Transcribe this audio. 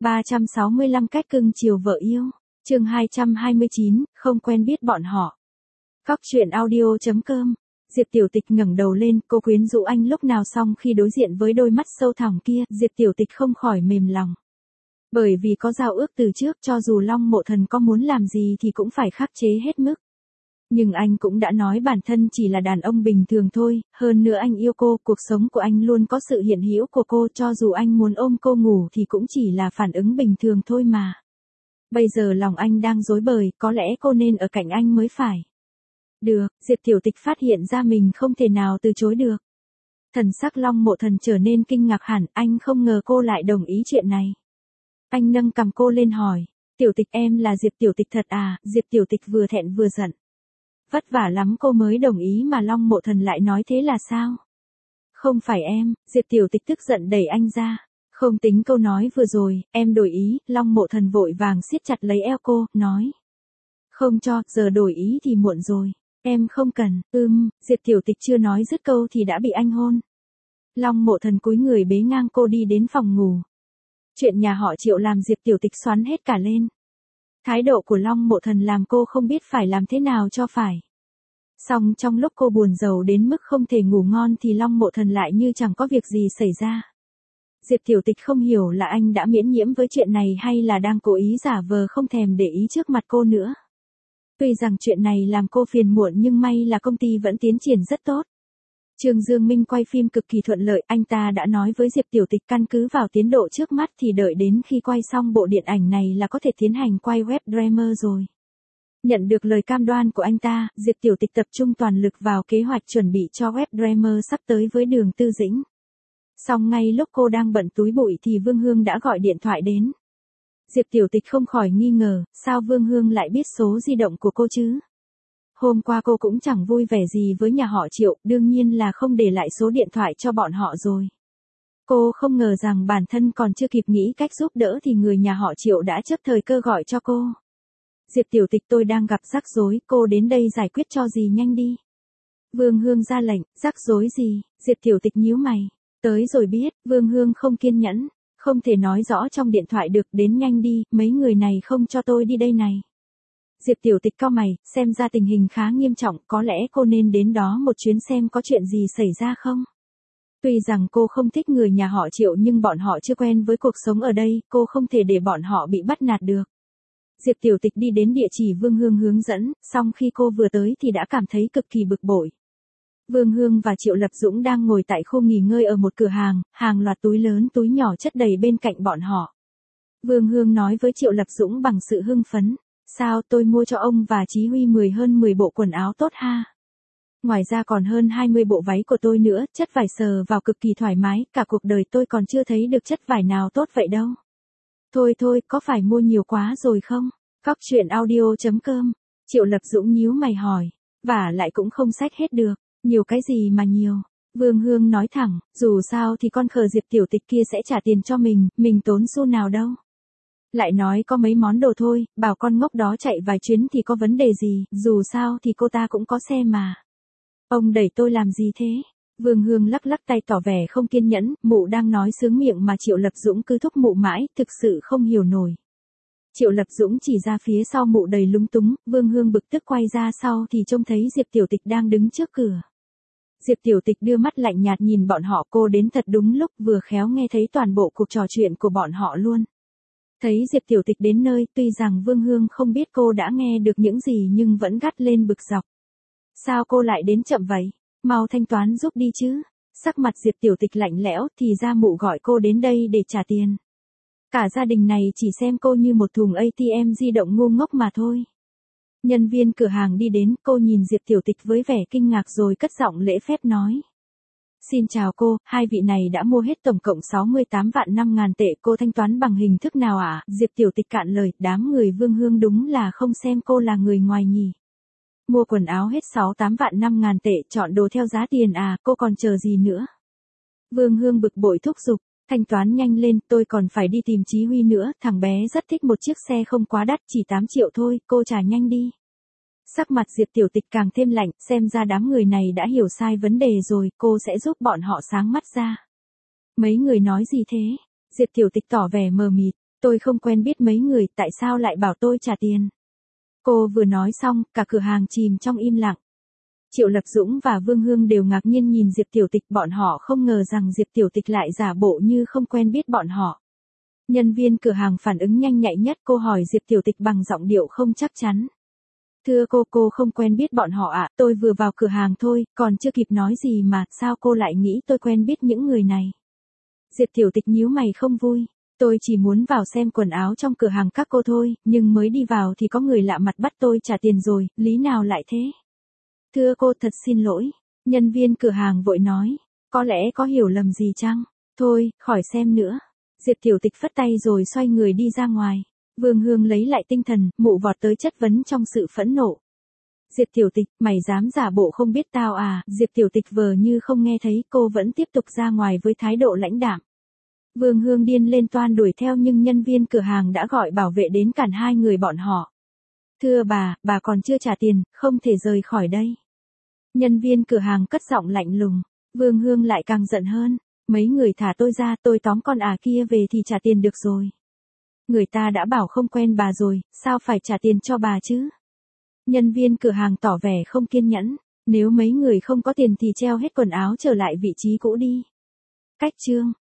365 cách cưng chiều vợ yêu. Chương 229, không quen biết bọn họ. Góc truyện audio.com. Diệp Tiểu Tịch ngẩng đầu lên, cô quyến rũ anh lúc nào xong khi đối diện với đôi mắt sâu thẳm kia, Diệp Tiểu Tịch không khỏi mềm lòng. Bởi vì có giao ước từ trước, cho dù Long Mộ Thần có muốn làm gì thì cũng phải khắc chế hết mức. Nhưng anh cũng đã nói bản thân chỉ là đàn ông bình thường thôi, hơn nữa anh yêu cô, cuộc sống của anh luôn có sự hiện hữu của cô, cho dù anh muốn ôm cô ngủ thì cũng chỉ là phản ứng bình thường thôi mà. Bây giờ lòng anh đang rối bời, có lẽ cô nên ở cạnh anh mới phải. Được, Diệp Tiểu Tịch phát hiện ra mình không thể nào từ chối được. Thần sắc Long Mộ Thần trở nên kinh ngạc hẳn, anh không ngờ cô lại đồng ý chuyện này. Anh nâng cằm cô lên hỏi, Tiểu Tịch em là Diệp Tiểu Tịch thật à? Diệp Tiểu Tịch vừa thẹn vừa giận. Vất vả lắm cô mới đồng ý mà Long Mộ Thần lại nói thế là sao? Không phải em, Diệp Tiểu Tịch tức giận đẩy anh ra. Không tính câu nói vừa rồi, em đổi ý, Long Mộ Thần vội vàng siết chặt lấy eo cô, nói. Không cho, giờ đổi ý thì muộn rồi. Em không cần, Diệp Tiểu Tịch chưa nói dứt câu thì đã bị anh hôn. Long Mộ Thần cúi người bế ngang cô đi đến phòng ngủ. Chuyện nhà họ Triệu làm Diệp Tiểu Tịch xoắn hết cả lên. Thái độ của Long Mộ Thần làm cô không biết phải làm thế nào cho phải. Song trong lúc cô buồn rầu đến mức không thể ngủ ngon thì Long Mộ Thần lại như chẳng có việc gì xảy ra. Diệp Tiểu Tịch không hiểu là anh đã miễn nhiễm với chuyện này hay là đang cố ý giả vờ không thèm để ý trước mặt cô nữa. Tuy rằng chuyện này làm cô phiền muộn nhưng may là công ty vẫn tiến triển rất tốt. Trương Dương Minh quay phim cực kỳ thuận lợi, anh ta đã nói với Diệp Tiểu Tịch căn cứ vào tiến độ trước mắt thì đợi đến khi quay xong bộ điện ảnh này là có thể tiến hành quay web drama rồi. Nhận được lời cam đoan của anh ta, Diệp Tiểu Tịch tập trung toàn lực vào kế hoạch chuẩn bị cho web drama sắp tới với Đường Tư Dĩnh. Song ngay lúc cô đang bận túi bụi thì Vương Hương đã gọi điện thoại đến. Diệp Tiểu Tịch không khỏi nghi ngờ, sao Vương Hương lại biết số di động của cô chứ? Hôm qua cô cũng chẳng vui vẻ gì với nhà họ Triệu, đương nhiên là không để lại số điện thoại cho bọn họ rồi. Cô không ngờ rằng bản thân còn chưa kịp nghĩ cách giúp đỡ thì người nhà họ Triệu đã chấp thời cơ gọi cho cô. Diệp Tiểu Tịch tôi đang gặp rắc rối, cô đến đây giải quyết cho gì nhanh đi. Vương Hương ra lệnh, rắc rối gì? Diệp Tiểu Tịch nhíu mày. Tới rồi biết, Vương Hương không kiên nhẫn. Không thể nói rõ trong điện thoại được, đến nhanh đi, mấy người này không cho tôi đi đây này. Diệp Tiểu Tịch cau mày, xem ra tình hình khá nghiêm trọng, có lẽ cô nên đến đó một chuyến xem có chuyện gì xảy ra không. Tuy rằng cô không thích người nhà họ Triệu nhưng bọn họ chưa quen với cuộc sống ở đây, cô không thể để bọn họ bị bắt nạt được. Diệp Tiểu Tịch đi đến địa chỉ Vương Hương hướng dẫn, song khi cô vừa tới thì đã cảm thấy cực kỳ bực bội. Vương Hương và Triệu Lập Dũng đang ngồi tại khu nghỉ ngơi ở một cửa hàng, hàng loạt túi lớn túi nhỏ chất đầy bên cạnh bọn họ. Vương Hương nói với Triệu Lập Dũng bằng sự hưng phấn, sao tôi mua cho ông và Chí Huy hơn 10 bộ quần áo tốt ha. Ngoài ra còn hơn 20 bộ váy của tôi nữa, chất vải sờ vào cực kỳ thoải mái, cả cuộc đời tôi còn chưa thấy được chất vải nào tốt vậy đâu. Thôi, có phải mua nhiều quá rồi không? Góc truyện audio.com. Triệu Lập Dũng nhíu mày hỏi, và lại cũng không xách hết được. Nhiều cái gì mà nhiều? Vương Hương nói thẳng, dù sao thì con khờ Diệp Tiểu Tịch kia sẽ trả tiền cho mình tốn xu nào đâu. Lại nói có mấy món đồ thôi, bảo con ngốc đó chạy vài chuyến thì có vấn đề gì, dù sao thì cô ta cũng có xe mà. Ông đẩy tôi làm gì thế? Vương Hương lắc lắc tay tỏ vẻ không kiên nhẫn, mụ đang nói sướng miệng mà Triệu Lập Dũng cứ thúc mụ mãi, thực sự không hiểu nổi. Triệu Lập Dũng chỉ ra phía sau mụ đầy lúng túng, Vương Hương bực tức quay ra sau thì trông thấy Diệp Tiểu Tịch đang đứng trước cửa. Diệp Tiểu Tịch đưa mắt lạnh nhạt nhìn bọn họ, cô đến thật đúng lúc, vừa khéo nghe thấy toàn bộ cuộc trò chuyện của bọn họ luôn. Thấy Diệp Tiểu Tịch đến nơi, tuy rằng Vương Hương không biết cô đã nghe được những gì nhưng vẫn gắt lên bực dọc. Sao cô lại đến chậm vậy? Mau thanh toán giúp đi chứ. Sắc mặt Diệp Tiểu Tịch lạnh lẽo, thì ra mụ gọi cô đến đây để trả tiền. Cả gia đình này chỉ xem cô như một thùng ATM di động ngu ngốc mà thôi. Nhân viên cửa hàng đi đến, cô nhìn Diệp Tiểu Tịch với vẻ kinh ngạc rồi cất giọng lễ phép nói. Xin chào cô, hai vị này đã mua hết tổng cộng 68 vạn 5.000 tệ, cô thanh toán bằng hình thức nào ạ? Diệp Tiểu Tịch cạn lời, đám người Vương Hương đúng là không xem cô là người ngoài nhỉ. Mua quần áo hết 68 vạn 5.000 tệ, chọn đồ theo giá tiền à, cô còn chờ gì nữa? Vương Hương bực bội thúc giục, thanh toán nhanh lên, tôi còn phải đi tìm Chí Huy nữa, thằng bé rất thích một chiếc xe không quá đắt, chỉ 8 triệu thôi, cô trả nhanh đi. Sắc mặt Diệp Tiểu Tịch càng thêm lạnh, xem ra đám người này đã hiểu sai vấn đề rồi, cô sẽ giúp bọn họ sáng mắt ra. Mấy người nói gì thế? Diệp Tiểu Tịch tỏ vẻ mờ mịt, Tôi không quen biết mấy người, tại sao lại bảo tôi trả tiền? Cô vừa nói xong, cả cửa hàng chìm trong im lặng. Triệu Lập Dũng và Vương Hương đều ngạc nhiên nhìn Diệp Tiểu Tịch, bọn họ không ngờ rằng Diệp Tiểu Tịch lại giả bộ như không quen biết bọn họ. Nhân viên cửa hàng phản ứng nhanh nhạy nhất, cô hỏi Diệp Tiểu Tịch bằng giọng điệu không chắc chắn. Thưa cô không quen biết bọn họ ạ, tôi vừa vào cửa hàng thôi, còn chưa kịp nói gì mà, sao cô lại nghĩ tôi quen biết những người này? Diệp Tiểu Tịch nhíu mày không vui. Tôi chỉ muốn vào xem quần áo trong cửa hàng các cô thôi, nhưng mới đi vào thì có người lạ mặt bắt tôi trả tiền rồi, lý nào lại thế? Thưa cô, thật xin lỗi. Nhân viên cửa hàng vội nói, có lẽ có hiểu lầm gì chăng? Thôi, khỏi xem nữa. Diệp Tiểu Tịch phất tay rồi xoay người đi ra ngoài. Vương Hương lấy lại tinh thần, mụ vọt tới chất vấn trong sự phẫn nộ. Diệp Tiểu Tịch, mày dám giả bộ không biết tao à? Diệp Tiểu Tịch vờ như không nghe thấy, cô vẫn tiếp tục ra ngoài với thái độ lãnh đạm. Vương Hương điên lên toan đuổi theo nhưng nhân viên cửa hàng đã gọi bảo vệ đến cản hai người bọn họ. Thưa bà còn chưa trả tiền, không thể rời khỏi đây. Nhân viên cửa hàng cất giọng lạnh lùng. Vương Hương lại càng giận hơn. Mấy người thả tôi ra, tôi tóm con kia về thì trả tiền được rồi. Người ta đã bảo không quen bà rồi, sao phải trả tiền cho bà chứ? Nhân viên cửa hàng tỏ vẻ không kiên nhẫn. Nếu mấy người không có tiền thì treo hết quần áo trở lại vị trí cũ đi. Cách chương